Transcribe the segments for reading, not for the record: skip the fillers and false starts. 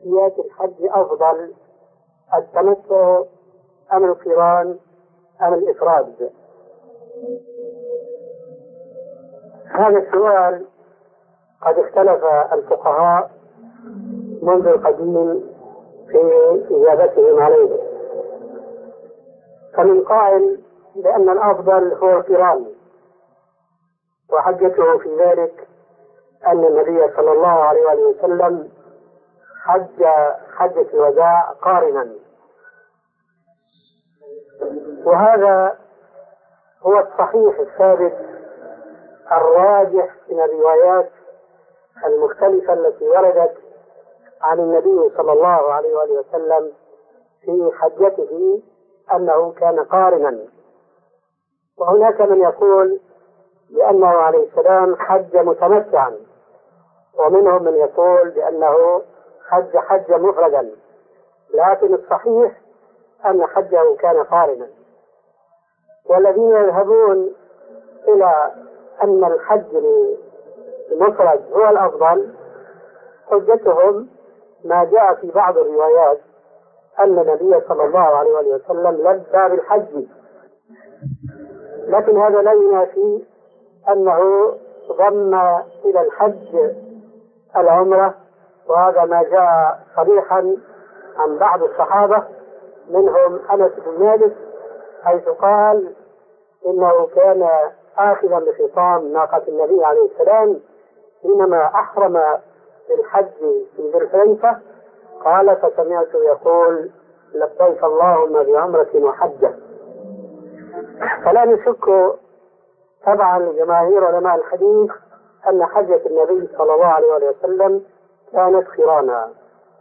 كيفيات الحج أفضل، التمتع أم القران أم الإفراد؟ هذا السؤال قد اختلف الفقهاء منذ القديم في إجابتهم عليه، فمن قائل بأن الأفضل هو القران، وحجته في ذلك أن النبي صلى الله عليه وسلم حج حجة الوداع قارنا، وهذا هو الصحيح الثابت الراجح من الروايات المختلفة التي وردت عن النبي صلى الله عليه وسلم في حجته أنه كان قارنا. وهناك من يقول بأنه عليه السلام حج متمتعا، ومنهم من يقول بأنه حج مفردا، لكن الصحيح أن حجه كان قارنا. والذين يذهبون إلى أن الحج المفرد هو الأفضل حجتهم ما جاء في بعض الروايات أن النبي صلى الله عليه وسلم لبى بالحج، لكن هذا لا ينافي أنه ضم إلى الحج العمرة، وهذا ما جاء صريحا عن بعض الصحابة منهم أنس بن مالك، حيث قال إنه كان آخذا بخطام ناقة النبي عليه السلام حينما أحرم بالحج في ذي الحليفة، قال فسمعت يقول لبيك اللهم بعمرة وحجة. فلا نشك طبعا لجماهير علماء الحديث أن حجة النبي صلى الله عليه وسلم كانت قرانا،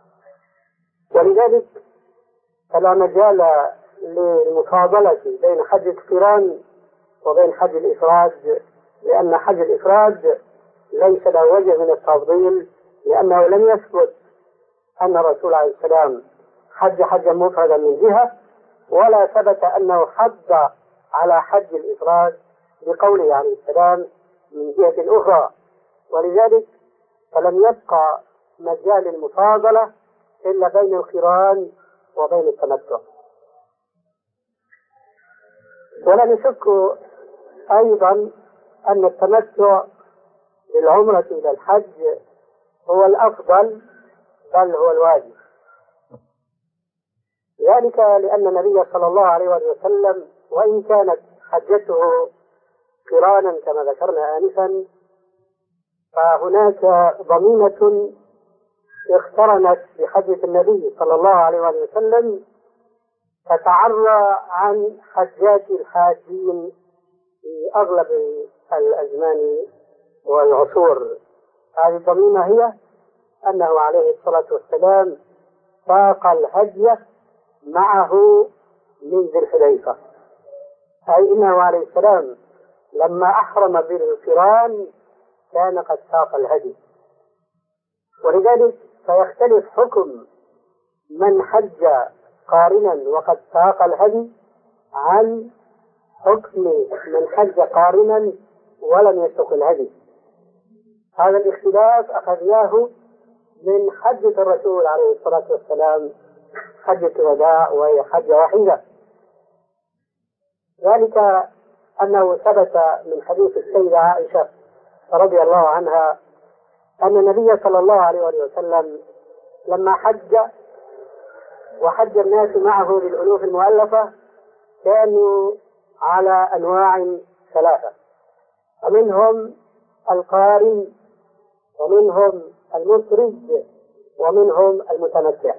ولذلك فلا مجال للمفاضلة بين حج القران وبين حج الإفراد، لأن حج الإفراد ليس له وجه من التفضيل، لأنه لم يثبت أن الرسول عليه السلام حج حجا مفردا من جهة، ولا ثبت أنه حج على حج الإفراد بقوله عليه السلام من جهة أخرى، ولذلك فلم يبقى مجال المفاضلة إلا بين القران وبين التمتع. ولا نشك أيضا أن التمتع بالعمرة إلى الحج هو الأفضل بل هو الواجب، ذلك لأن النبي صلى الله عليه وسلم وإن كانت حجته قرانا كما ذكرنا آنفا، فهناك ضميمة اقترنت بحجة النبي صلى الله عليه وسلم تتعرى عن حجات الحاجين في أغلب الأزمان والعصور. هذه الضميمة هي أنه عليه الصلاة والسلام ساق الهدي معه من ذي الحليفة، أي إنه عليه السلام لما أحرم بالقران كان قد ساق الهدي، ولذلك فيختلف حكم من حج قارنا وقد ساق الهدي عن حكم من حج قارنا ولم يسق الهدي. هذا الاختلاف أخذناه من حجة الرسول عليه الصلاة والسلام حجة الوداع وهي حجة وحيدة، ذلك أنه ثبت من حديث السيدة عائشة رضي الله عنها أن النبي صلى الله عليه وسلم لما حج وحج الناس معه بالألوف المؤلفة كانوا على أنواع ثلاثة، ومنهم القارن ومنهم المفرد ومنهم المتمتع.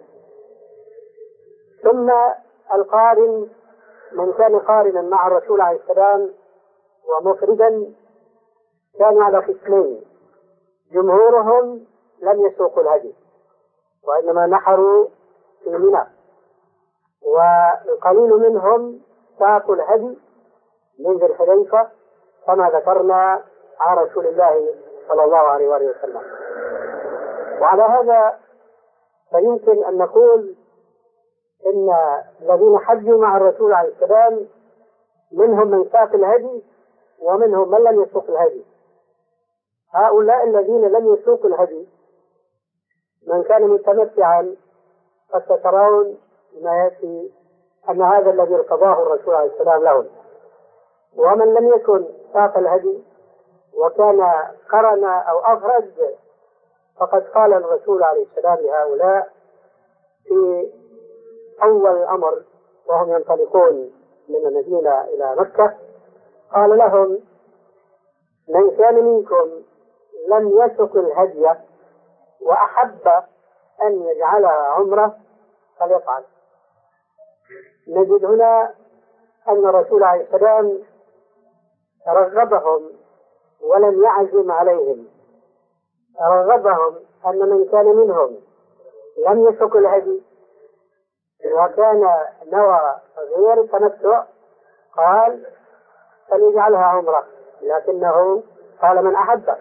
ثم القارن من كان قارنا مع الرسول عليه السلام ومفردا كانوا على قسمين، جمهورهم لم يسوقوا الهدي وإنما نحروا في منى، والقليل منهم ساقوا الهدي من ذي الحليفة كما ذكرنا عن رسول الله صلى الله عليه وسلم. وعلى هذا فيمكن أن نقول إن الذين حجوا مع الرسول عليه السلام منهم من ساق الهدي ومنهم من لم يسوق الهدي. هؤلاء الذين لم يسوقوا الهدي من كان متمتعا فسترون ما يأتي أن هذا الذي ارتضاه الرسول عليه السلام لهم. ومن لم يكن ساق الهدي وكان قرن أو أفرد فقد قال الرسول عليه السلام لهؤلاء في أول الأمر وهم ينطلقون من المدينة إلى مكة، قال لهم: من كان منكم لم يسق الهدي وأحب أن يجعلها عمرة فليفعل. نجد هنا أن الرسول عليه السلام رغبهم ولم يعزم عليهم، رغبهم أن من كان منهم لم يسق الهدي وكان نوى غير التمتع قال فليجعلها عمرة، لكنه قال من أحب.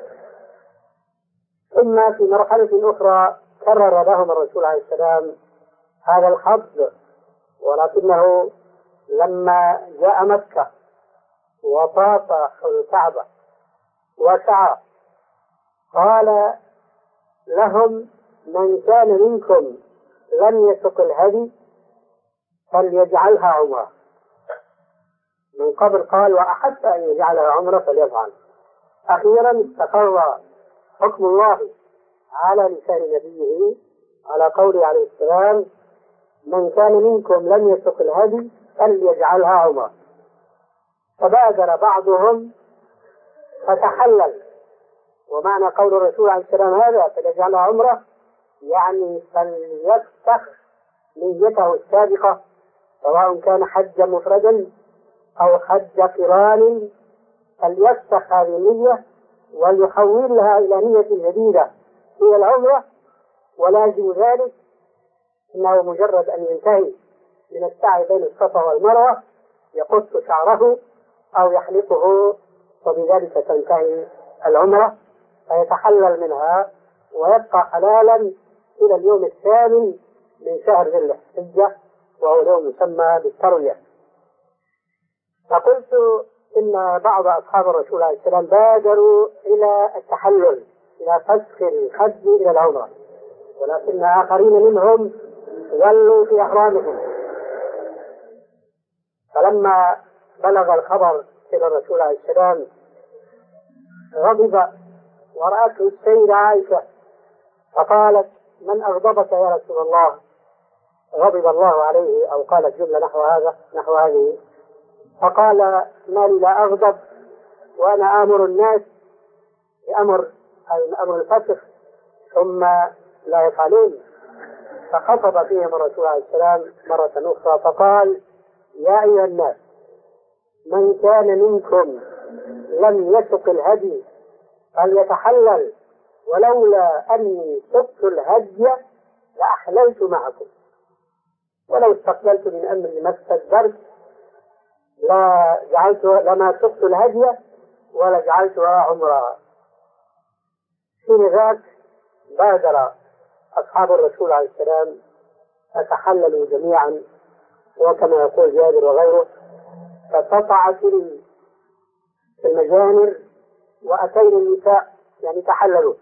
ثم في مرحلة أخرى كرر لهم الرسول عليه السلام هذا الحظ، ولكنه لما جاء مكة وطاف الكعبة وسعى قال لهم: من كان منكم لم يسق الهدي فليجعلها عمرة. من قبل قال: وأحب أن يجعلها عمرة فليفعل. أخيرا استقر حكم الله على لسان نبيه على قوله عليه السلام: من كان منكم لم يسق الهدي فليجعلها عمرة. فبادر بعضهم فتحلل، ومعنى قول الرسول عليه السلام هذا فليجعلها عمرة يعني فليفسخ نيته السابقة، سواء كان حجا مفردا أو حج قران، فليفسخ هذه النية ويحولها إلى نية جديدة هي العمرة. ولازم ذلك أنه مجرد أن ينتهي من السعي بين الصفا والمروة يقص شعره أو يحلقه، وبذلك تنتهي العمرة فيتحلل منها ويبقى حلالا إلى اليوم الثامن من شهر ذي الحجة، وهو يوم يسمى بالتروية. فقلت إن بعض أصحاب الرسول عليه السلام بادروا إلى التحلل، إلى فسخ الحج إلى العمرة، ولكن آخرين منهم ولوا في أحرامهم. فلما بلغ الخبر إلى الرسول عليه السلام غضب، ورأته السيدة عائشة فقالت: من أغضبك يا رسول الله؟ غضب الله عليه، أو قالت جملة نحو هذه. فقال: ما لي لا أغضب وأنا آمر الناس بأمر الفسخ ثم لا يفعلون. فخطب فيهم الرسول عليه السلام مرة أخرى فقال: يا أيها الناس، من كان منكم لم يسق الهدي فليتحلل، ولولا أني سقت الهدي لأحللت معكم، ولو استقبلت من أمري ما استدبرت لما سقت الهدي ولجعلتها عمرا. حين ذاك بادر أصحاب الرسول عليه السلام فتحللوا جميعا، وكما يقول جابر وغيره فقطعت المجامر وأتينا النساء، يعني تحللوا.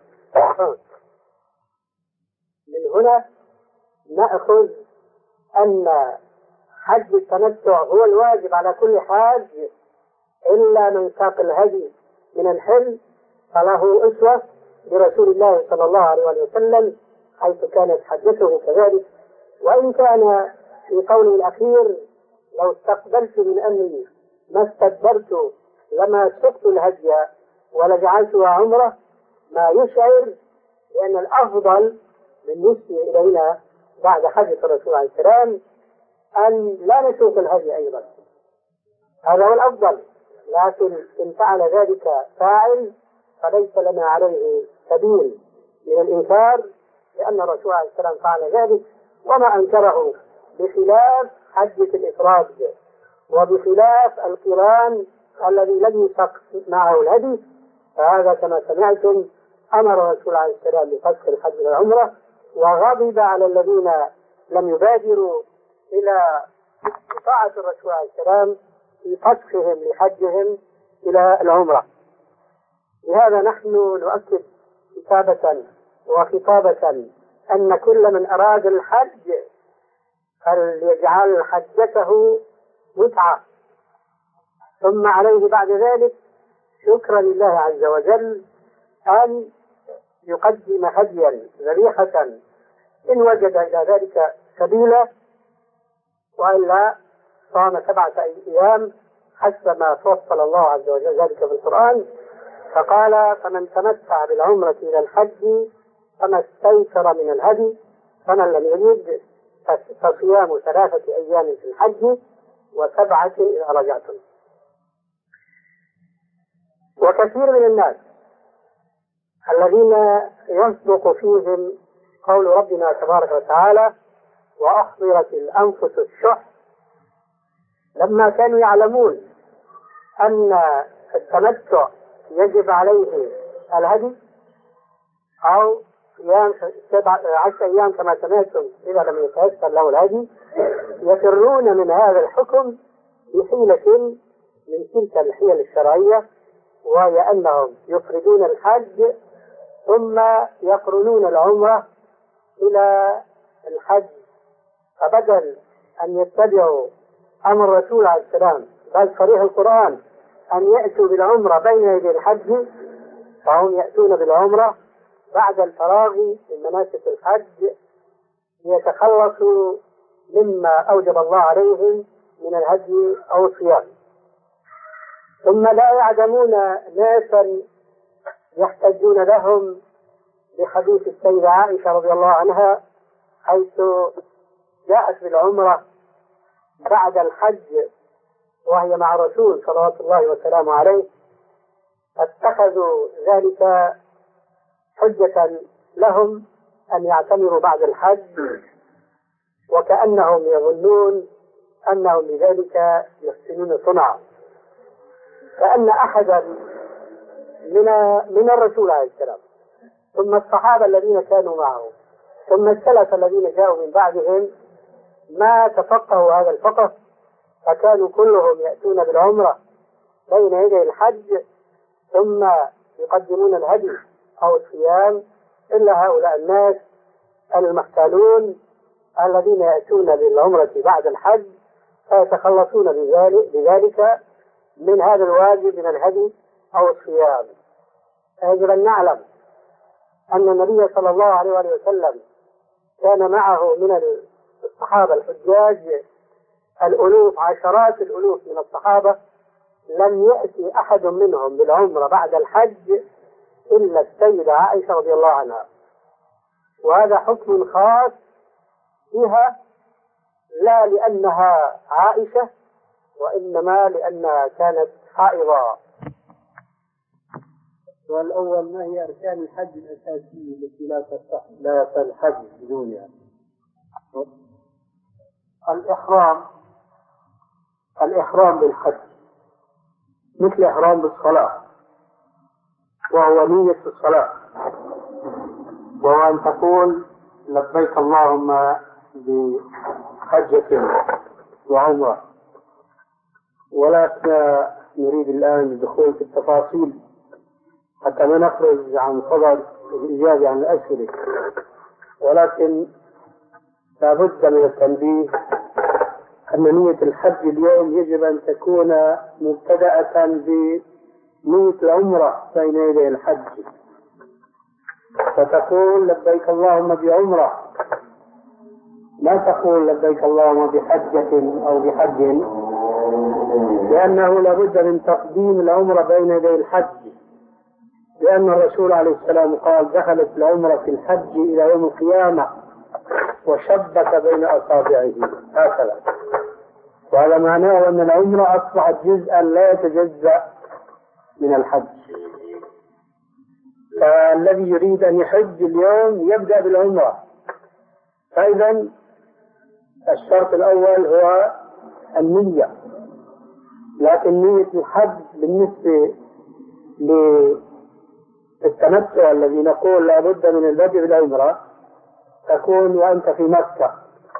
من هنا نأخذ أن حج التمتع هو الواجب على كل حاج، إلا من ساق الهدي من الحل فله أسوة برسول الله صلى الله عليه وسلم، حيث كانت حجته كذلك. وإن كان في قوله الأخير: لو استقبلت من أمري ما استدبرت لما سقت الهدي ولجعلتها عمرة، ما يشعر بأن الأفضل بالنسبة إلينا بعد حجة الرسول عليه السلام أن لا نسوق الهدي أيضا، هذا هو الأفضل. لكن إن فعل ذلك فاعل فليس لنا عليه سبيل من الإنكار، لأن الرسول عليه السلام فعل ذلك وما أنكره، بخلاف حجة الإفراد وبخلاف القران الذي لم يسق معه الهدي. فهذا كما سمعتم أمر الرسول عليه السلام بفسخ الحج والعمرة، وغضب على الذين لم يبادروا إلى طاعة الرسول عليه السلام في فسخهم لحجهم إلى العمرة. لهذا نحن نؤكد كتابة وخطابة أن كل من أراد الحج فليجعل حجته متعة، ثم عليه بعد ذلك شكرا لله عز وجل أن يقدم هديا ذبيحة إن وجد إلى ذلك سبيلا، وإلا صام 7 أيام حسب ما فصل الله عز وجل ذلك في القرآن، فقال: فمن تمتع بالعمرة إلى الحج فما استيسر من الهدي، فمن لم يجد فصيام 3 أيام في الحج و7 إذا رجعتم. وكثير من الناس الذين يصدق فيهم قول ربنا تبارك وتعالى: وأحضرت الأنفس الشح، لما كانوا يعلمون أن التمتع يجب عليه الهدي أو صيام 10 أيام كما سمعتم إذا لم يتيسر له الهدي، يفرون من هذا الحكم بحيلة من تلك الحيل الشرعية، وهي أنهم يفردون الحج ثم يقرنون العمرة إلى الحج، فبدل أن يتبعوا أمر الرسول عليه السلام بل صريح القرآن أن يأتوا بالعمرة بين يدي الحج، فهم يأتون بالعمرة بعد الفراغ من مناسك الحج ليتخلصوا مما أوجب الله عليهم من الهدي أو الصيام. ثم لا يعدمون ناسا يحتجون لهم بحديث السيدة عائشة رضي الله عنها حيث جاءت بالعمرة بعد الحج وهي مع الرسول صلوات الله وسلامه عليه، فاتخذوا ذلك حجة لهم أن يعتمروا بعد الحج، وكأنهم يظنون أنهم بذلك يحسنون صنعا، كأن أحدا من الرسول عليه السلام ثم الصحابة الذين كانوا معه ثم السلف الذين جاءوا من بعدهم ما تفقهوا هذا الفقه، فكانوا كلهم يأتون بالعمرة بين يدي الحج ثم يقدمون الهدي أو الصيام، إلا هؤلاء الناس المختالون الذين يأتون بالعمرة بعد الحج فيتخلصون بذلك من هذا الواجب من الهدي أو الصيام. يجب أن نعلم أن النبي صلى الله عليه وسلم كان معه من الصحابة الحجاج الألوف، عشرات الألوف من الصحابة، لم يأتي أحد منهم بالعمرة بعد الحج إلا السيدة عائشة رضي الله عنها، وهذا حكم خاص بها لا لأنها عائشة وإنما لأنها كانت حائضة. والأول: ما هي أركان الحج الأساسية التي لا يصح الحج بدونها؟ الإحرام بالحج مثل إحرام بالصلاة، وهو نية الصلاة، وهو أن تقول لبيك اللهم بحجة وعمرة. ولا نريد الآن الدخول في التفاصيل حتى ما نخرج عن صدد الإجابة عن الأسئلة، ولكن لابد من التنبيه أن نية الحج اليوم يجب أن تكون مبتدأة بنية العمرة بين يدي الحج، فتقول لبيك اللهم بعمرة، لا تقول لبيك اللهم بحجة أو بحج، لأنه لابد من تقديم العمرة بين يدي الحج، لأن الرسول عليه السلام قال: دخلت العمرة في الحج إلى يوم القيامة وشبك بين أصابعه هكذا، وهذا معناه أن العمرة أصبحت جزءا لا يتجزأ من الحج. فالذي يريد أن يحج اليوم يبدأ بالعمرة. فإذا الشرط الأول هو النية، لكن نية الحج بالنسبة للتمتع الذي نقول لابد من البدء بالعمرة تكون وأنت في مكة.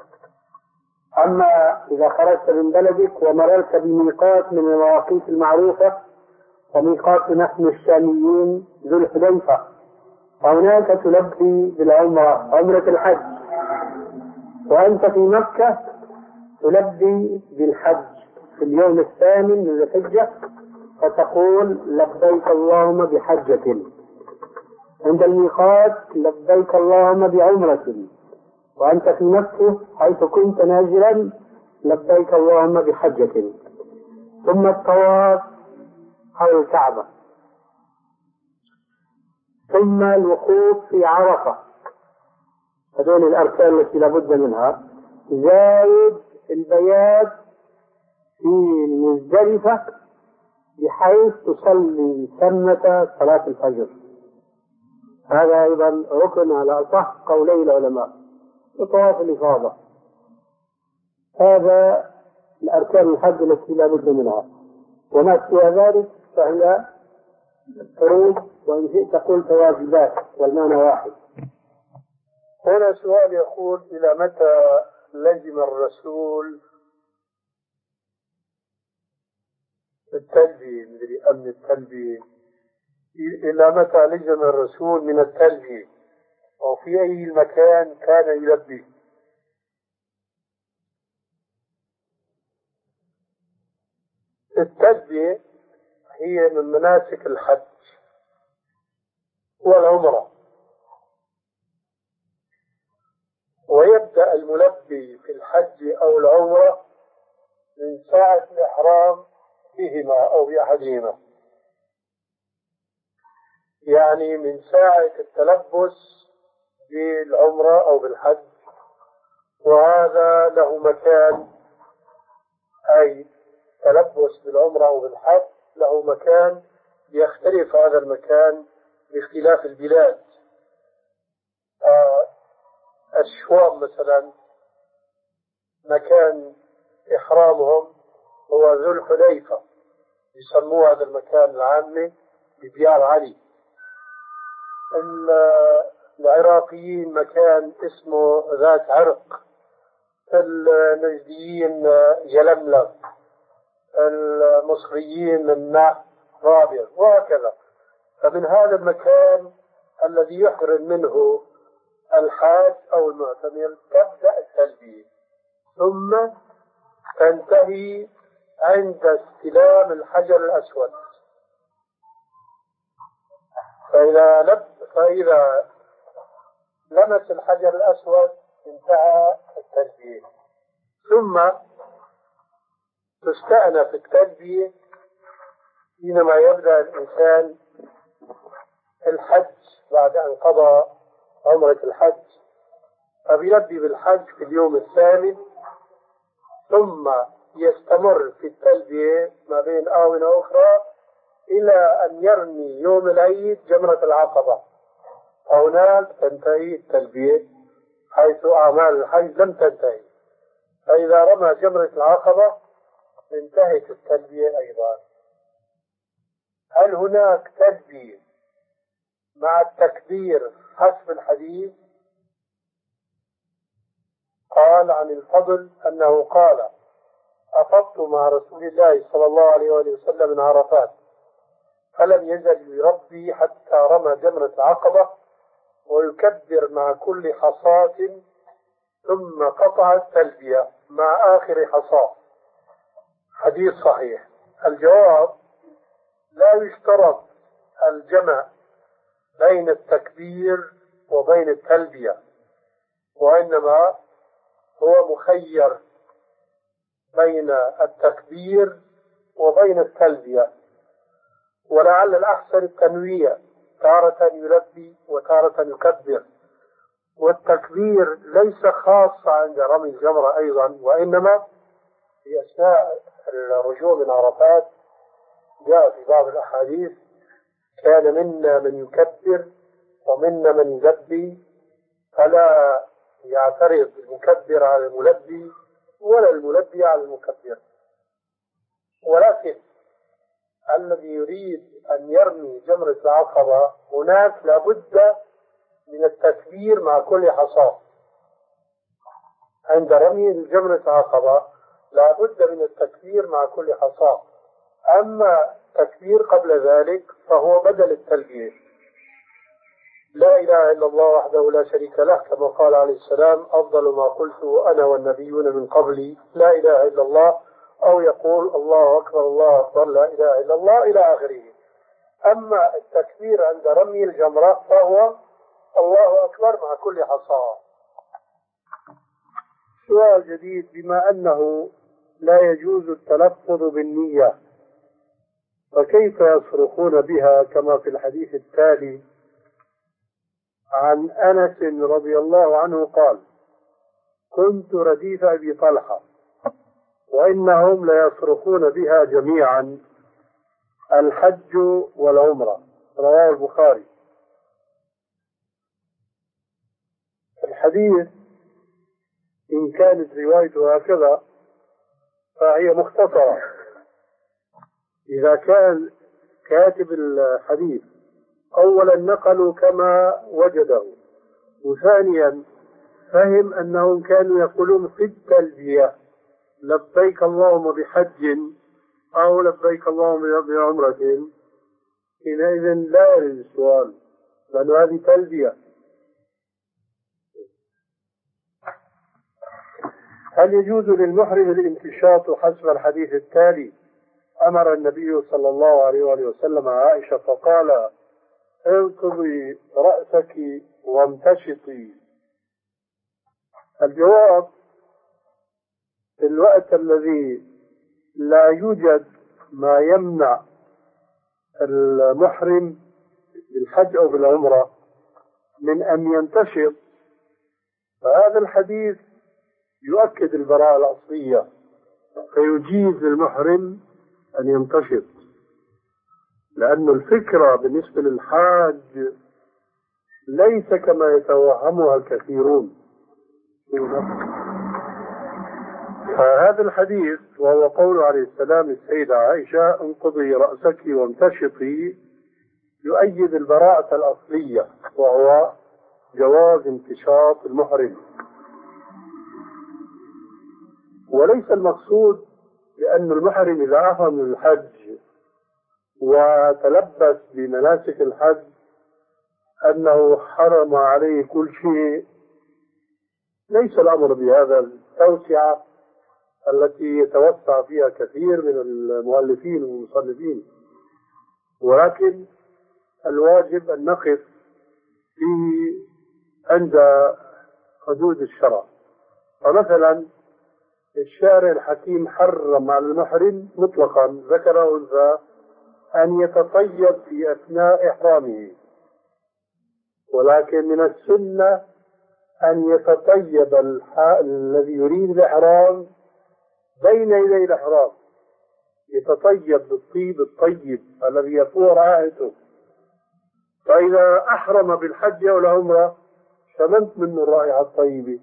أما إذا خرجت من بلدك ومررت بميقات من المواقيت المعروفة، وميقات نحن الشاميين ذو الحليفة، وهناك تلبي بالعمرة، عمرة الحج، وأنت في مكة تلبي بالحج في اليوم الثامن من ذي الحجة، فتقول لبيك اللهم بحجة. عند الميقات لبيك اللهم بعمرة، وأنت في مكة حيث كنت نازلا لبيك اللهم بحجة. ثم الطواف حول الكعبة، ثم الوقوف في عرفة، هذول الأركان التي لابد منها، زائد البيات في مزدلفة بحيث تصلي ثمة صلاة الفجر. هذا أيضا ركن على أصح قولي العلماء في طواف الإفاضة. هذا الأركان الحج التي لا بد منها، وما سوى ذلك فهي فروض، وإن شئت قلت واجبات، والمعنى واحد. هنا سؤال يقول: إلى متى لزم الرسول التلبية، مدري أمن التلبية، إلى متى لزم الرسول من التلبية، وفي أي مكان كان يلبي؟ التلبية هي من مناسك الحج والعمرة، ويبدأ الملبي في الحج أو العمرة من ساعة الإحرام بهما أو بأحدهما، يعني من ساعة التلبس بالعمرة أو بالحج، وهذا له مكان، أي تلبس بالعمرة أو بالحج له مكان يختلف هذا المكان باختلاف البلاد. الشوام مثلا مكان إحرامهم هو ذو الحليفة، يسموه هذا المكان العامي بديار علي. العراقيين مكان اسمه ذات عرق، النجديين يلملم، المصريين الناح رابع، وهكذا. فمن هذا المكان الذي يحرم منه الحاج أو المعتمر تبدأ التلبية، ثم تنتهي عند استلام الحجر الأسود. فإذا لمس الحجر الأسود انتهى التلبية، ثم تستأنف التلبية حينما يبدأ الإنسان الحج بعد أن قضى عمرة الحج، فبيلبي بالحج في اليوم الثامن، ثم يستمر في التلبية ما بين آونة أخرى إلى أن يرمي يوم العيد جمرة العقبة. هناك تنتهي التلبية، حيث أعمال الحج لم تنتهي، فإذا رمى جمرة العقبة انتهت التلبية أيضا. هل هناك تلبية مع التكبير حسب الحديث؟ قال عن الفضل أنه قال: أفضت مع رسول الله صلى الله عليه وسلم من عرفات، فلم يزل يربي حتى رمى جمرة العقبة ويكبر مع كل حصاة، ثم قطع التلبية مع آخر حصاة. حديث صحيح. الجواب: لا يشترط الجمع بين التكبير وبين التلبية، وإنما هو مخير بين التكبير وبين التلبية، ولعل الأحسن التنويع، تارة يلبي وتارة يكبر. والتكبير ليس خاصة عند رمي الجمرة أيضا، وإنما في أثناء الرجوع من عرفات جاء في بعض الأحاديث: كان منا من يكبر ومنا من يلبي، فلا يعترض المكبر على الملبي ولا الملبي على المكبر. ولكن الذي يريد أن يرمي جمرة العقبة هناك لابد من التكبير مع كل حصاة. عند رمي جمرة العقبة لابد من التكبير مع كل حصاة، أما التكبير قبل ذلك فهو بدل التلبية. لا إله إلا الله وحده لا شريك له، كما قال عليه السلام: أفضل ما قلت أنا والنبيون من قبلي لا إله إلا الله، أو يقول: الله أكبر الله أكبر لا إله إلا الله، إلى آخره. أما التكبير عند رمي الجمرة فهو الله أكبر مع كل حصاة. سؤال جديد: بما أنه لا يجوز التلفظ بالنية، فكيف يصرخون بها كما في الحديث التالي عن أنس رضي الله عنه قال: كنت رديف أبي طلحة وإنهم ليصرخون بها جميعا الحج والعمرة، رواه البخاري. الحديث إن كانت روايته هكذا فهي مختصرة. إذا كان كاتب الحديث أولا نقلوا كما وجده، وثانيا فهم أنهم كانوا يقولون في التلبية لبيك اللهم بحج أو لبيك اللهم بعمرة، حينئذ لا يرد السؤال، لأن هذه تلبية. هل يجوز للمحرم الانتشاط حسب الحديث التالي؟ أمر النبي صلى الله عليه وآله وسلم عائشة فقال: انقضي رأسك وامتشطي. الجواب: في الوقت الذي لا يوجد ما يمنع المحرم بالحج أو بالعمرة من أن ينتشط، فهذا الحديث يؤكد البراءة الأصلية، فيجيز للمحرم أن ينتشط، لأن الفكرة بالنسبة للحاج ليس كما يتوهمها الكثيرون. فهذا الحديث وهو قول عليه السلام للسيدة عائشة: انقضي رأسك وامتشطي، يؤيد البراءة الأصلية، وهو جواز انتشاط المحرم. وليس المقصود لأن المحرم إذا أحرم من الحج وتلبس بمناسك الحج أنه حرم عليه كل شيء. ليس الأمر بهذا التوسعة التي يتوسع فيها كثير من المؤلفين والمصنفين، ولكن الواجب أن نقف عند حدود الشرع. فمثلا الشارع الحكيم حرم على المحرم مطلقا ذكر وأنثى أن يتطيب في أثناء إحرامه، ولكن من السنة أن يتطيب الذي يريد الإحرام بين يدي الإحرام، يتطيب بالطيب الطيب الذي يفور رائحته. فإذا أحرم بالحج أو العمرة شممت منه الرائحة الطيبة،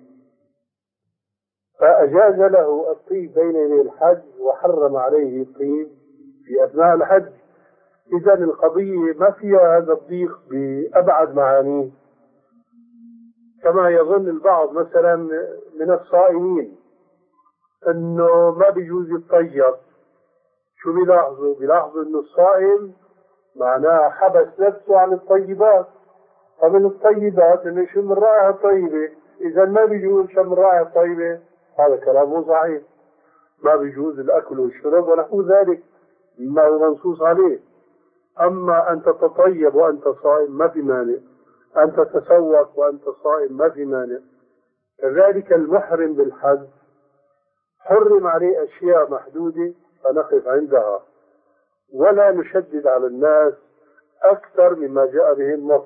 فأجاز له الطيب بين يدي الحج وحرم عليه الطيب في أثناء الحج. إذا القضية ما فيها هذا الضيق بأبعد معانيه، كما يظن البعض مثلا من الصائمين أنه ما بيجوز يتطيب. شو بيلاحظوا أنه الصائم معناه حبس نفسه عن الطيبات، فمن الطيبات أنه يشم الرائحة الطيبة، إذا ما بيجوز شم الرائحة الطيبة. هذا كلام مو صحيح. ما بيجوز الأكل والشرب ونحو ذلك مما هو منصوص عليه. أما أن تتطيب وأنت صائم ما في مانع، أن تتسوق وأنت صائم ما في مانع. كذلك المحرم بالحج حرم عليه أشياء محدودة فنقف عندها، ولا نشدد على الناس أكثر مما جاء به النص.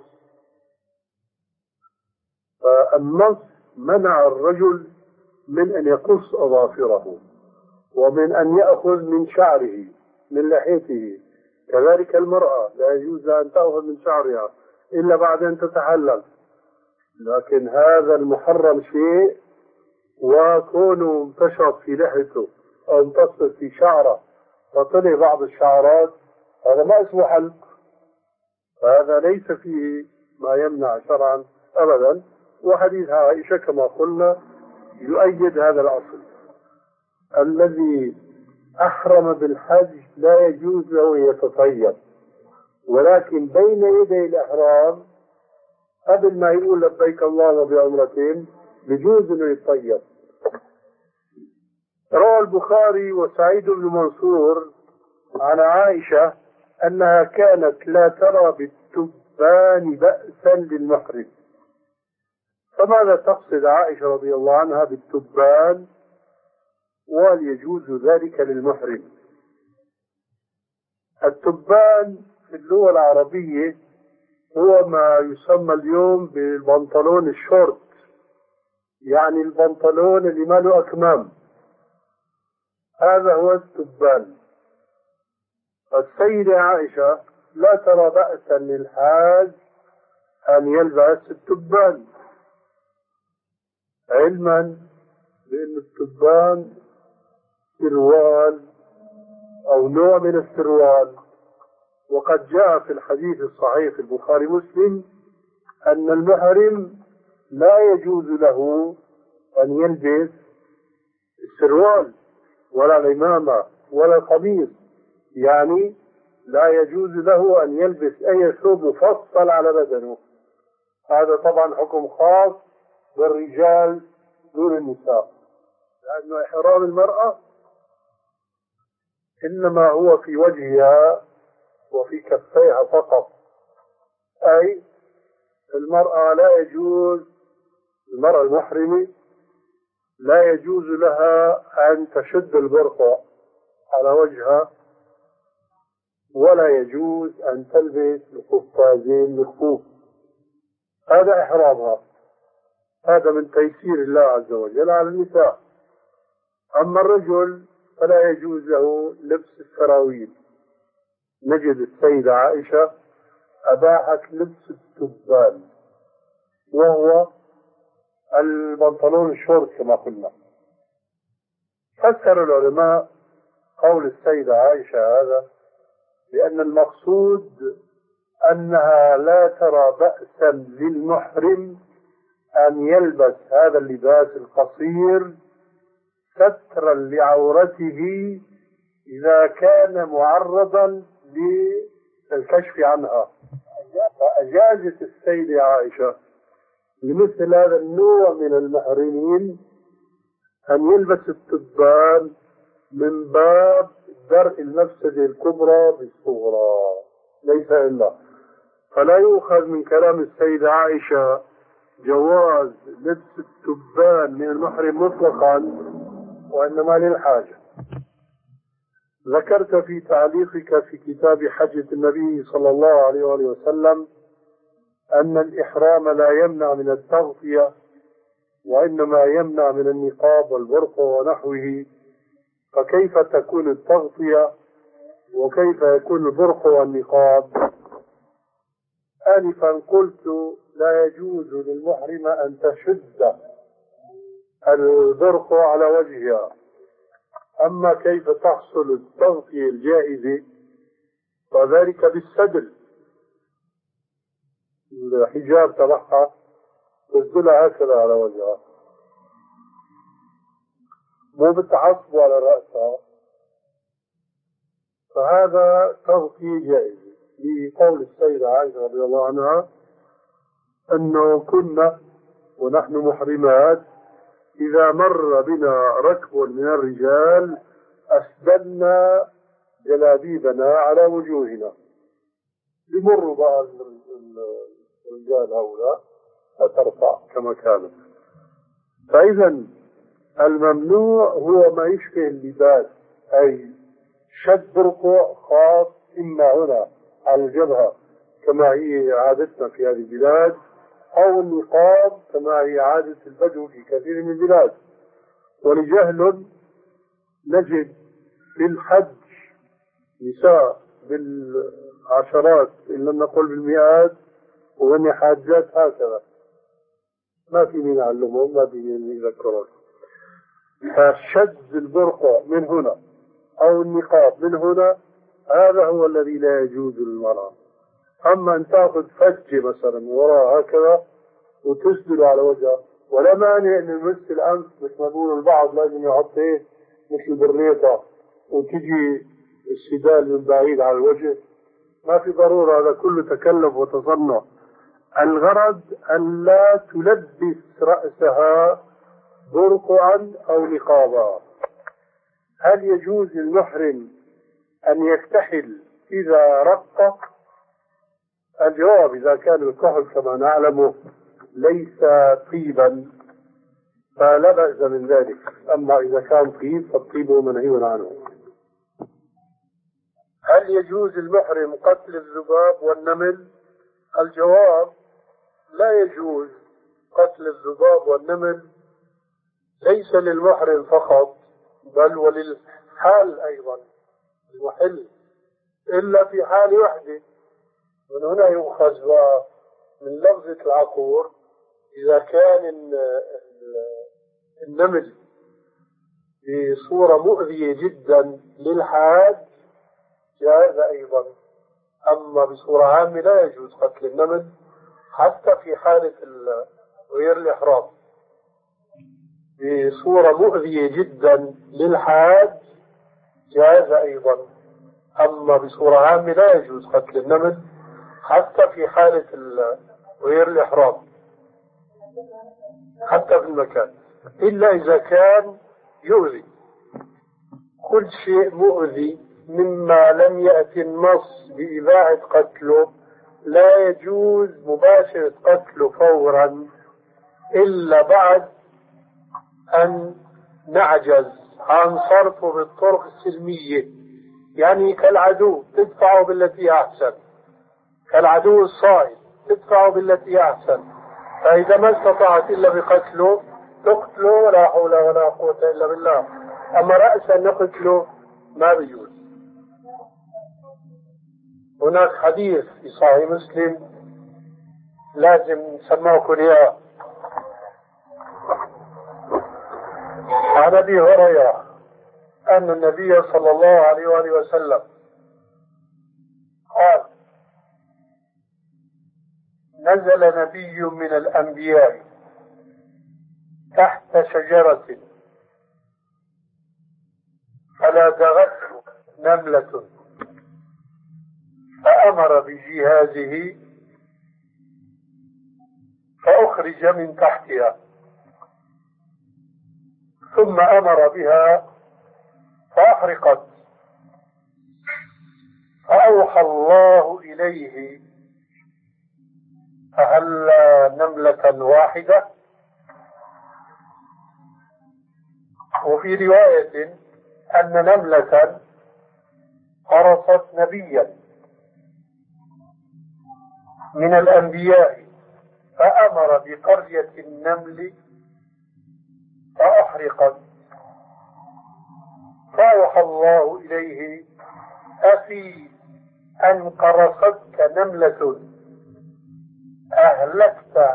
فالنص منع الرجل من أن يقص أظافره، ومن أن يأخذ من شعره من لحيته. كذلك المرأة لا يجوز أن تأخذ من شعرها إلا بعد أن تتحلل. لكن هذا المحرم شيء، وكونه انتشط في لحيته أو انتصر في شعره فطلع بعض الشعرات، هذا ما اسمه حلق، فهذا ليس فيه ما يمنع شرعا أبدا. وحديث عائشة كما قلنا يؤيد هذا الأصل. الذي أحرم بالحج لا يجوز له يتطيب، ولكن بين يدي الإحرام قبل ما يقول لبيك اللهم بعمرتين بجوز انه يتطيب. روى البخاري وسعيد بن منصور عن عائشة أنها كانت لا ترى بالتبان بأسا للمحرم. فماذا تقصد عائشة رضي الله عنها بالتبان؟ وهل يجوز ذلك للمحرم؟ التبان في اللغة العربية هو ما يسمى اليوم بالبنطلون الشورت، يعني البنطلون اللي ما له أكمام، هذا هو التبان. السيدة عائشة لا ترى بأسا للحاج أن يلبس التبان، علما بأن التبان سروال أو نوع من السروال. وقد جاء في الحديث الصحيح في البخاري مسلم أن المحرم لا يجوز له أن يلبس السروال ولا العمامة ولا القميص، يعني لا يجوز له أن يلبس أي ثوب مفصل على بدنه. هذا طبعا حكم خاص بالرجال دون النساء، لأن إحرام المرأة إنما هو في وجهها وفي كفيها فقط، أي المرأة لا يجوز، المرأة المحرمة لا يجوز لها أن تشد البرقع على وجهها، ولا يجوز أن تلبس القفازين الخوف. هذا إحرامها، هذا من تيسير الله عز وجل على النساء. أما الرجل فلا يجوز له لبس السراويل. نجد السيدة عائشة أباحت لبس التبان وهو البنطلون الشورت كما قلنا. فسر العلماء قول السيدة عائشة هذا لأن المقصود أنها لا ترى بأسا للمحرم أن يلبس هذا اللباس القصير سترا لعورته إذا كان معرضا للكشف عنها. فأجازت السيدة عائشة لمثل هذا النوع من المحرمين أن يلبس التبان من باب درء المفسدة الكبرى بالصغرى، ليس إلا. فلا يؤخذ من كلام السيدة عائشة جواز لبس التبان من المحرم مطلقا، وإنما للحاجة. ذكرت في تعليقك في كتاب حجة النبي صلى الله عليه وآله وسلم أن الإحرام لا يمنع من التغطية، وإنما يمنع من النقاب والبرقع ونحوه. فكيف تكون التغطية وكيف يكون البرقع والنقاب؟ آنفا قلت لا يجوز للمحرم أن تشد البرقع على وجهها. أما كيف تحصل التغطية الجائزة فذلك بالسدل، الحجاب تبعها تسدلها هكذا على وجهها، مو بالتعصب على رأسها. فهذا تغطية جائزة لقول السيدة عائشة رضي الله عنها أنه كنا ونحن محرمات إذا مر بنا ركب من الرجال أسدلنا جلابيبنا على وجوهنا. يمر بقى الرجال هؤلاء فترفع كما كانت. فإذا الممنوع هو ما يشبه اللباس، أي شد برقع خاص إما هنا على الجبهة كما هي عادتنا في هذه البلاد، أو النقاب كما هي عادة البدو في كثير من البلاد. ولجهل نجد في الحج نساء بالعشرات إن لم نقل بالمئات وهن حاجات هكذا، ما في من يعلمهم، ما في من يذكرون. فشد البرقع من هنا أو النقاب من هنا هذا هو الذي لا يجوز للمرأة. أما أن تأخذ فجة مثلا وراء هكذا وتسدل على وجهها، ولا مانع أن نمس الأنف مثل ما بيقولوا البعض لازم يحط هيك مثل بريطة وتجي السدال من بعيد على الوجه، ما في ضرورة. هذا كله تكلف وتصنع. الغرض أن لا تلبس رأسها برقعا أو نقابا. هل يجوز للمحرم أن يكتحل إذا رق؟ الجواب: إذا كان الكحل كما نعلم ليس طيبا فلا بأس من ذلك، أما إذا كان طيب فالطيب منهي عنه. هل يجوز المحرم قتل الذباب والنمل؟ الجواب: لا يجوز قتل الذباب والنمل، ليس للمحرم فقط بل وللحال أيضا، المحل، إلا في حال وحده. من هنا يؤخذ من لفظة العقور إذا كان النمل بصورة مؤذية جدا للحاج جاز أيضا، أما بصورة عامة لا يجوز قتل النمل حتى في حالة غير الإحرام. بصورة مؤذية جدا للحاج جاز أيضا، أما بصورة عامة لا يجوز قتل النمل حتى في حالة غير الإحرام، حتى في المكان، إلا إذا كان يؤذي. كل شيء مؤذي مما لم يأتي النص بإباحة قتله لا يجوز مباشرة قتله فورا إلا بعد أن نعجز عن صرفه بالطرق السلمية، يعني كالعدو تدفعه بالتي أحسن، كالعدو الصائل تدفعه بالتي أحسن. فإذا ما استطعت إلا بقتله تقتله، لا حول ولا قوة إلا بالله. أما رأسا نقتله ما بيجوز. هناك حديث في صحيح مسلم لازم نسمعكم إياه عن أبي هريرة أن النبي صلى الله عليه وآله وسلم قال: نزل نبي من الأنبياء تحت شجرة فلدغته نملة فأمر بجهازه فأخرج من تحتها، ثم أمر بها فأحرقت، فأوحى الله إليه: فهل نملة واحدة؟ وفي رواية أن نملة قرصت نبيا من الأنبياء فأمر بقرية النمل فأحرقت، فأوحى الله إليه: أفي أن قرصتك نملة أهلكت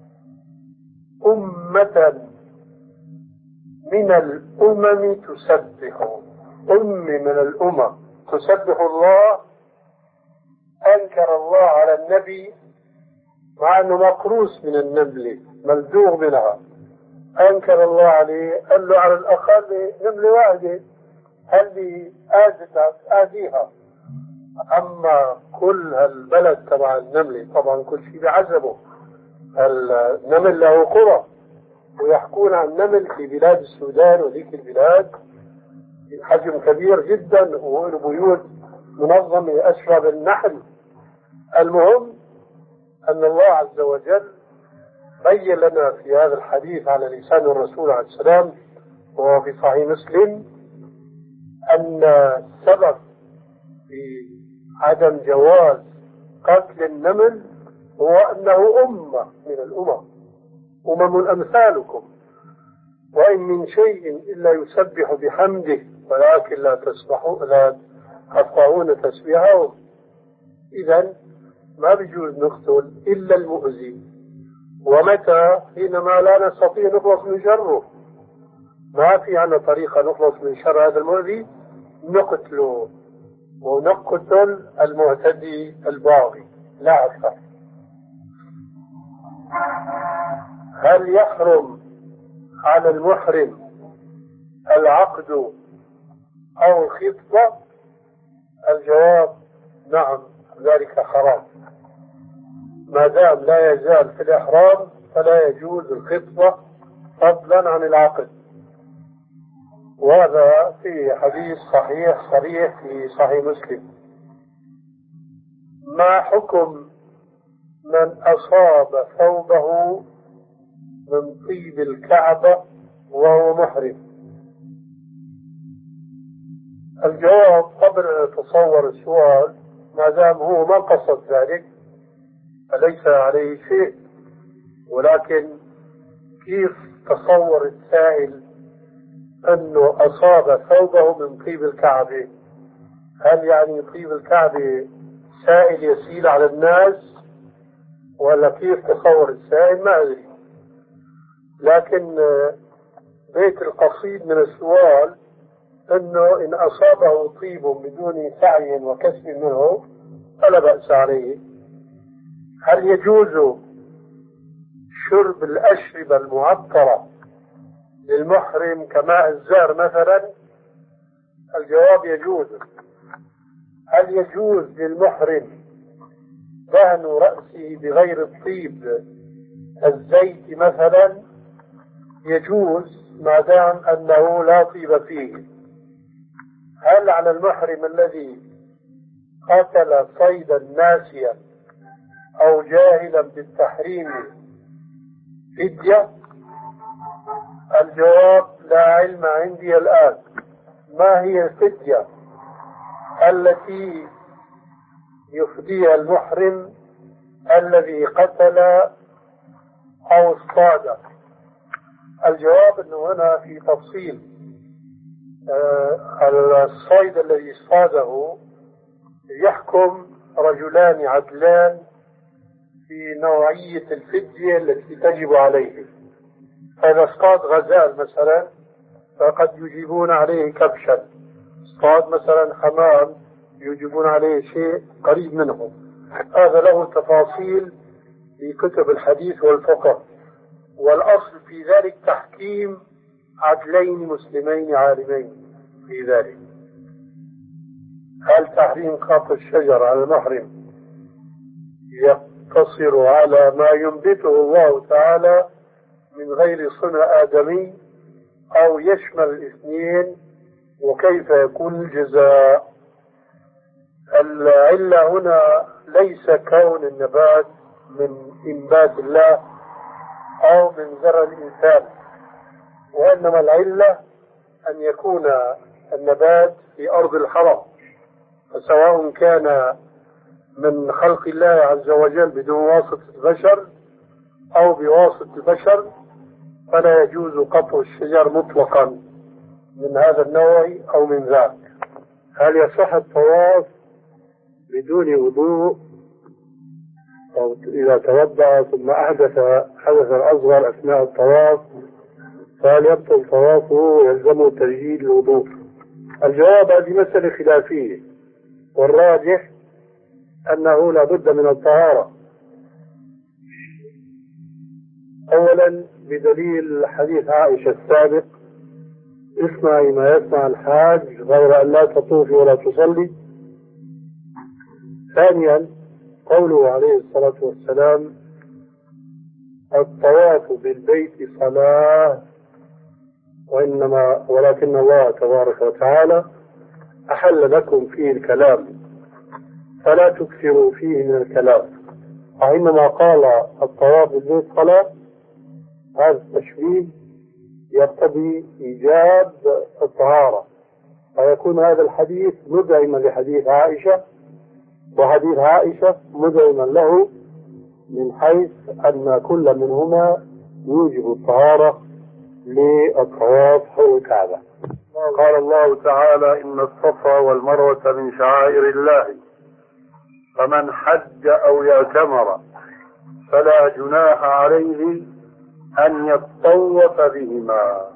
أمة من الأمم تسبح، من الأمم تسبح الله. أنكر الله على النبي مع أنه مقروس من النمل ملدوغ منها، أنكر الله عليه، قال له على الأقل نملة واحدة هل بي آذيها، أما كل هالبلد تبع النملة طبعا كل شيء بعذبه. النمل له قرى ويحكون عن النمل في بلاد السودان وذيك البلاد حجم كبير جدا وبيوت منظمة أشرب النحل. المهم أن الله عز وجل بين لنا في هذا الحديث على لسان الرسول عليه السلام وهو في صحيح مسلم أن السبب في عدم جواز قتل النمل هو أنه أمة من الأمم، أمم أمثالكم، وإن من شيء إلا يسبح بحمده ولكن لا تفقهون تسبيحهم. إذن ما بيجوز نقتل إلا المؤذي. ومتى؟ حينما لا نستطيع نخلص من شره، ما في عنا طريقة نخلص من شر هذا المؤذي، نقتله ونقتل المعتدي الباغي لا أكثر. هل يحرم على المحرم العقد أو الخطبة؟ الجواب: نعم، ذلك حرام. ما دام لا يزال في الإحرام فلا يجوز الخطبة فضلا عن العقد. وهذا في حديث صحيح صريح في صحيح مسلم. ما حكم من أصاب ثوبه من طيب الكعبة وهو محرم؟ الجواب قبل أن يتصور السؤال، ما دام هو ما قصد ذلك فليس عليه شيء، ولكن كيف تصور السائل أنه أصاب ثوبه من طيب الكعبة؟ هل يعني طيب الكعبة سائل يسيل على الناس، ولا كيف تصور السائل؟ ما أدري. لكن بيت القصيد من السؤال أنه إن أصابه طيب بدون سعي وكسب منه فلا بأس عليه. هل يجوز شرب الأشربة المعطرة للمحرم كماء الزهر مثلا؟ الجواب يجوز. هل يجوز للمحرم دهن رأسه بغير الطيب الزيت مثلا؟ يجوز ما دام أنه لا طيب فيه. هل على المحرم الذي قتل صيدا ناسيا أو جاهلا بالتحريم فدية؟ الجواب لا علم عندي الآن. ما هي الفدية التي يفديها المحرم الذي قتل أو اصطاد؟ الجواب أنه هنا في تفصيل. الصيد الذي اصطاده يحكم رجلان عدلان في نوعية الفدية التي تجب عليه. فإذا اصطاد غزال مثلا فقد يجيبون عليه كبشا، اصطاد مثلا حمام يجيبون عليه شيء قريب منه. هذا له تفاصيل في كتب الحديث والفقه، والأصل في ذلك تحكيم عدلين مسلمين عالمين في ذلك. هل تحريم قطع الشجر على المحرم يقتصر على ما ينبته الله تعالى من غير صنع آدمي أو يشمل الاثنين؟ وكيف يكون الجزاء؟ العلة هنا ليس كون النبات من إنبات الله أو من زرع الإنسان، وإنما العلة أن يكون النبات في أرض الحرم، فسواء كان من خلق الله عز وجل بدون واسطة البشر أو بواسطة البشر فلا يجوز قطع الشجر مطلقا من هذا النوع أو من ذاك. هل يصح الطواف بدون وضوء، أو إذا توضأ ثم أحدث حدثا أصغر أثناء الطواف فهل يبطل طوافه ويلزمه تجديد الوضوء؟ الجواب هذه مسألة خلافية، والراجح أنه لا بد من الطهارة. أولا بدليل حديث عائشة السابق: اسمعي ما يسمع الحاج غير أن لا تطوفي ولا تصلي. ثانيا قوله عليه الصلاة والسلام: الطواف بالبيت صلاة، ولكن الله تبارك وتعالى أحل لكم فيه الكلام فلا تكثروا فيه من الكلام. وإنما قال الطواف بالبيت صلاة، هذا التشبيه يقتضي إيجاب الطهارة، فيكون هذا الحديث مدعما لحديث عائشة، وحديث عائشة مدعما له من حيث أن كل منهما يوجب الطهارة للطواف حول الكعبة. قال الله تعالى: إن الصفا والمروة من شعائر الله فمن حج أو اعتمر فلا جناح عليه أن يطوف بهما.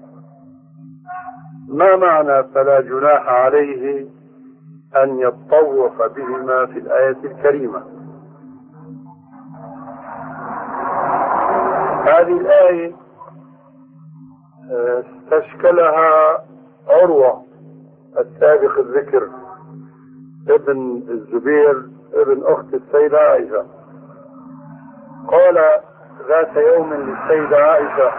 ما معنى فلا جناح عليه أن يطوف بهما في الآية الكريمة؟ هذه الآية استشكلها عروة السابق الذكر ابن الزبير ابن أخت السيدة عائشة، قال ذات يوم للسيدة عائشة: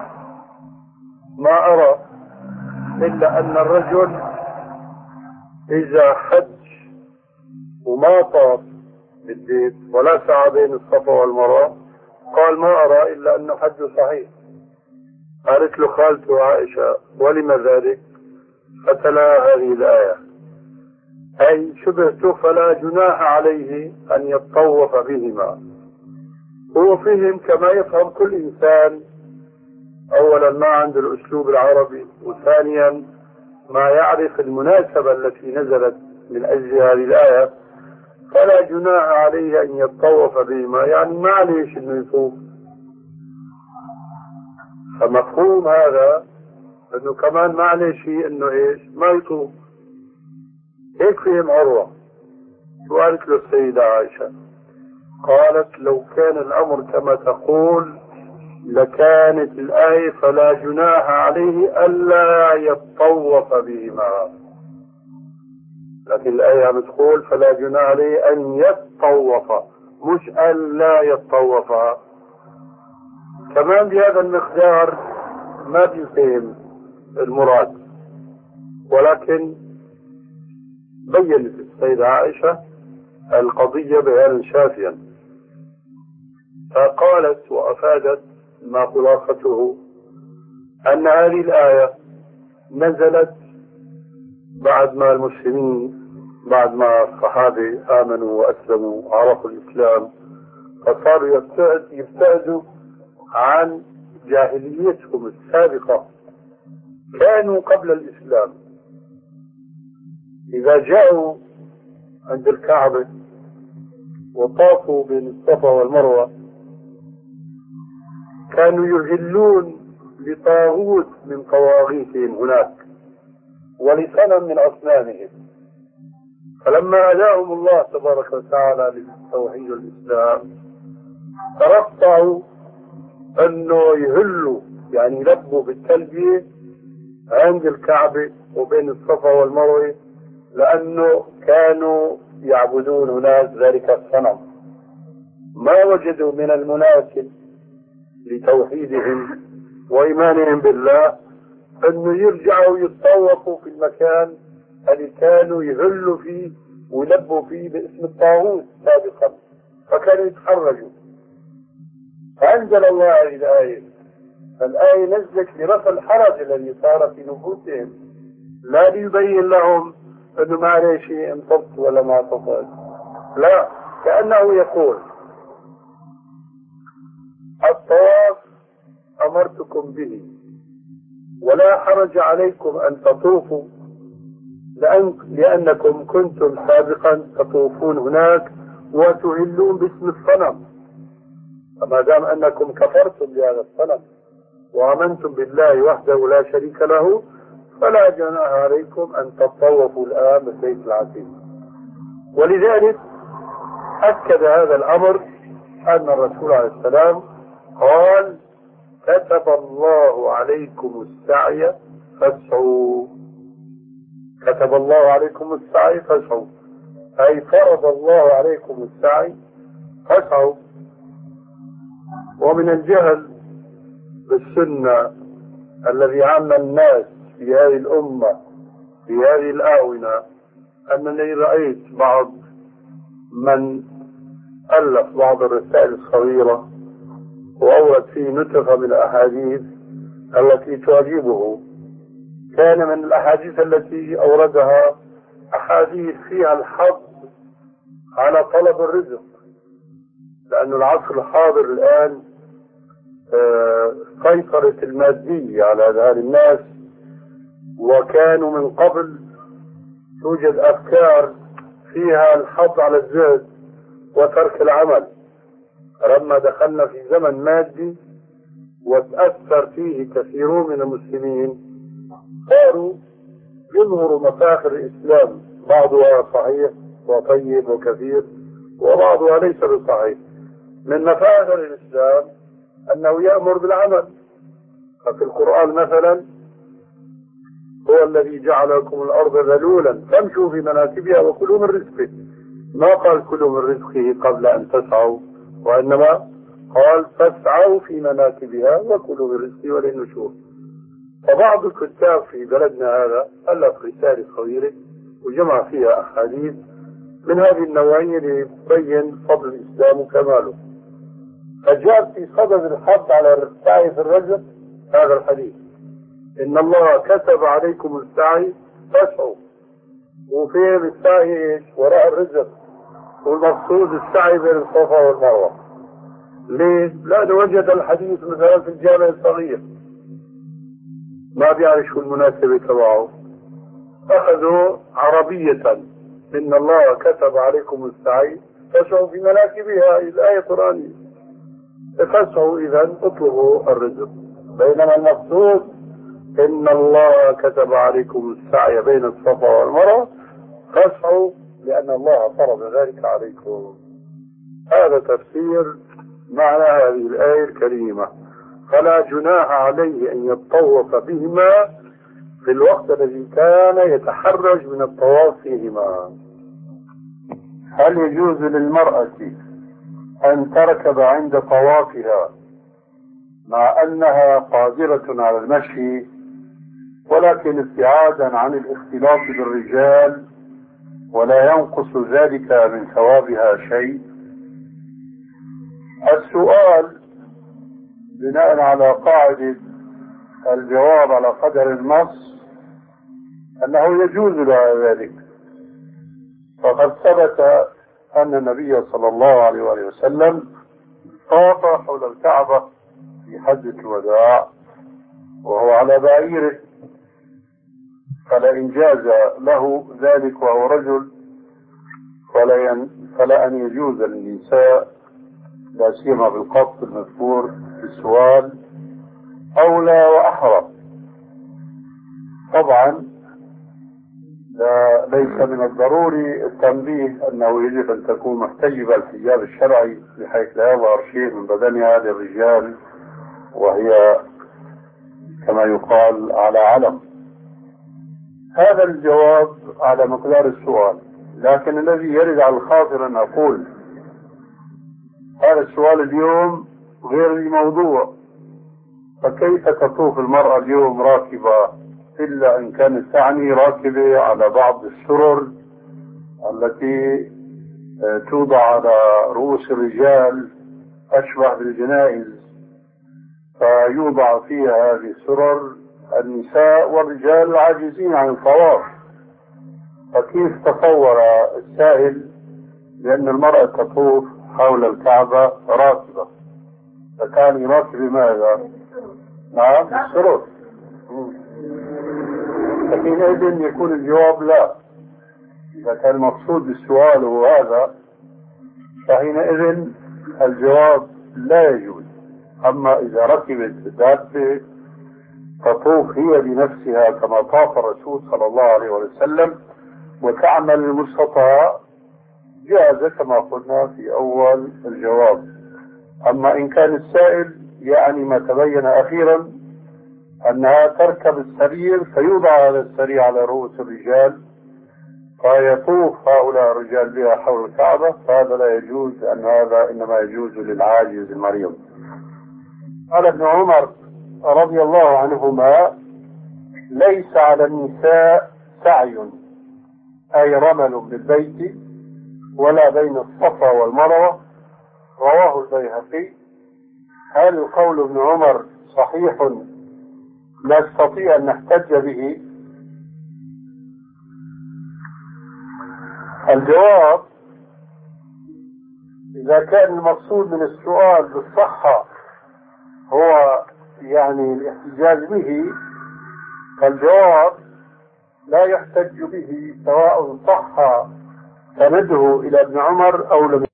ما أرى إلا أن الرجل إذا حج وما طاف بالبيت ولا سعى بين الصفا والمروة، قال ما أرى إلا أنه حج صحيح. قالت له خالته عائشة: ولم ذلك؟ فتلا هذه الآية: أي شبهته فلا جناح عليه أن يتطوف بهما. هو فهم كما يفهم كل إنسان، أولا ما عنده الأسلوب العربي، وثانيا ما يعرف المناسبة التي نزلت من أجل هذه الآية. فلا جناح عليه أن يتطوف بهما، يعني معليش أنه يطوف. فمفهوم هذا أنه كمان معليش أنه إيش ما يطوف. هيك فهم عروة. شو قالت له السيدة عائشة؟ قالت: لو كان الأمر كما تقول لكانت الآية فلا جناح عليه ألا يتطوف بهما، لكن الآية بتقول فلا جناح عليه أن يتطوف، مش ألا يتطوف. كمان بهذا المقدار ما بيفهم المراد، ولكن بيّنت السيدة عائشة القضية بيانا شافيا، فقالت وأفادت ما خلاصته أن هذه الآية نزلت بعد ما المسلمين، بعد ما الصحابة آمنوا وأسلموا وعرفوا الإسلام، فصاروا يبتعدوا عن جاهليتهم السابقة. كانوا قبل الإسلام إذا جاءوا عند الكعبة وطافوا بين الصفا والمروة كانوا يهلون لطاغوت من طواغيتهم هناك ولصنم من أصنامهم. فلما هداهم الله تبارك وتعالى للتوحيد والإسلام ترفعوا أنه يهلوا، يعني يلبوا بالتلبية عند الكعبة وبين الصفا والمروة، لأنه كانوا يعبدون هناك ذلك الصنم. ما وجدوا من المناسب لتوحيدهم وإيمانهم بالله أنه يرجعوا يتطوفوا في المكان اللي كانوا يهلوا فيه ويلبوا فيه باسم الطاغوت سابقا، فكانوا يتحرجوا. فأنزل الله هذه الآية. الآية نزلت لرفع الحرج الذي صار في نفوسهم، لا ليبين لهم أنه ما عليه شيء انطبت ولا ما طبت، لا، كأنه يقول: الطواف أمرتكم به ولا حرج عليكم أن تطوفوا لأنكم كنتم سابقا تطوفون هناك وتهلون باسم الصنم، فما دام أنكم كفرتم بهذا الصنم وآمنتم بالله وحده لا شريك له فلا جناح عليكم أن تطوفوا الآن بالبيت العتيق. ولذلك أكد هذا الأمر أن الرسول عليه السلام قال: كتب الله عليكم السعي فاسعوا. كتب الله عليكم السعي فاسعوا، أي فرض الله عليكم السعي فاسعوا. ومن الجهل بالسنة الذي عم الناس في هذه الأمة في هذه الآونة أنني رأيت بعض من ألف بعض الرسائل الصغيرة وأورد فيه نتفة من الأحاديث التي تعجبه. كان من الأحاديث التي أوردها أحاديث فيها الحض على طلب الرزق، لأن العصر الحاضر الآن سيطرت المادية على أذهان الناس، وكانوا من قبل توجد أفكار فيها الحض على الزهد وترك العمل. لما دخلنا في زمن مادي وتأثر فيه كثيرون من المسلمين صاروا يظهروا مفاخر الإسلام، بعضها صحيح وطيب وكثير وبعضها ليس بصحيح. من مفاخر الإسلام أنه يأمر بالعمل. ففي القرآن مثلا: هو الذي جعل لكم الأرض ذلولا فامشوا في مناكبها وكلوا من رزقه. ما قال كلوا من رزقه قبل أن تسعوا، وإنما قال فاسعوا في مناكبها وكلوا من رزقي وللنشور. فبعض الكتاب في بلدنا هذا ألف رسالة صغيرة وجمع فيها أحاديث من هذه النوعية ليبين فضل الإسلام وكماله. فجاء في صدد الحد على السعي في الرزق هذا الحديث: إن الله كتب عليكم السعي فاسعوا. وفي السعي ايش؟ وراء الرزق، والمقصود السعي بين الصفا والمروة. ليه؟ لأنه وجد الحديث مثلا في الجامع الصغير ما بيعرف شو المناسبة تبعه، أخذوا عربية: إن الله كتب عليكم السعي فاسعوا في مناكبها، الآية القرآنية. فاسعوا إذا اطلبوا الرزق، بينما المقصود إن الله كتب عليكم السعي بين الصفا والمروة فاسعوا لأن الله فرض ذلك عليكم. هذا تفسير معنى هذه الآية الكريمة. فلا جناح عليه أن يطوف بهما في الوقت الذي كان يتحرج من الطواف فيهما. هل يجوز للمرأة أن تركب عند طوافها مع أنها قادرة على المشي ولكن ابتعادا عن الاختلاط بالرجال ولا ينقص ذلك من ثوابها شيء؟ السؤال بناء على قاعدة الجواب على قدر النص أنه يجوز لها ذلك، فقد ثبت أن النبي صلى الله عليه وسلم طاف حول الكعبة في حجة الوداع وهو على بعيره، فلئن جاز له ذلك وهو رجل فلا أن يجوز للنساء لا سيما بالقصد المذكور في السؤال أولى وأحرى. طبعا ليس من الضروري التنبيه أنه يجب أن تكون محتجبة الحجاب الشرعي بحيث لا يظهر شيء من بدنها للرجال وهي كما يقال على علم. هذا الجواب على مقدار السؤال، لكن الذي يرد على الخاطر أن أقول هذا السؤال اليوم غير الموضوع. فكيف تطوف المرأة اليوم راكبة إلا إن كانت تعني راكبة على بعض السرر التي توضع على رؤوس الرجال أشبه بالجنائز، فيوضع فيها هذه السرر النساء والرجال العاجزين عن الطواف. فكيف تصور السائل بأن المرأة تطوف حول الكعبة راكبة؟ فكان يراكب ماذا؟ نعم السرور. فحينئذ يكون الجواب لا. إذا كان المقصود بالسؤال هو هذا فحينئذ الجواب لا يجوز. أما إذا ركبت دابة تطوف هي بنفسها كما طاف الرسول صلى الله عليه وسلم وتعمل المستطاع جاز كما قلنا في أول الجواب. أما إن كان السائل يعني ما تبين أخيرا أنها تركب السرير فيوضع هذا السرير على رؤوس الرجال فيطوف هؤلاء الرجال بها حول الكعبة، فهذا لا يجوز، أن هذا إنما يجوز للعاجز المريض. قال ابن عمر رضي الله عنهما: ليس على النساء سعي أي رمل بالبيت ولا بين الصفا والمروة، رواه البيهقي. هل قول ابن عمر صحيح نستطيع أن نحتج به؟ الجواب: إذا كان المقصود من السؤال بالصحة هو يعني الاحتجاج به، فالجواب لا يحتج به سواء صح سنده إلى ابن عمر أو لم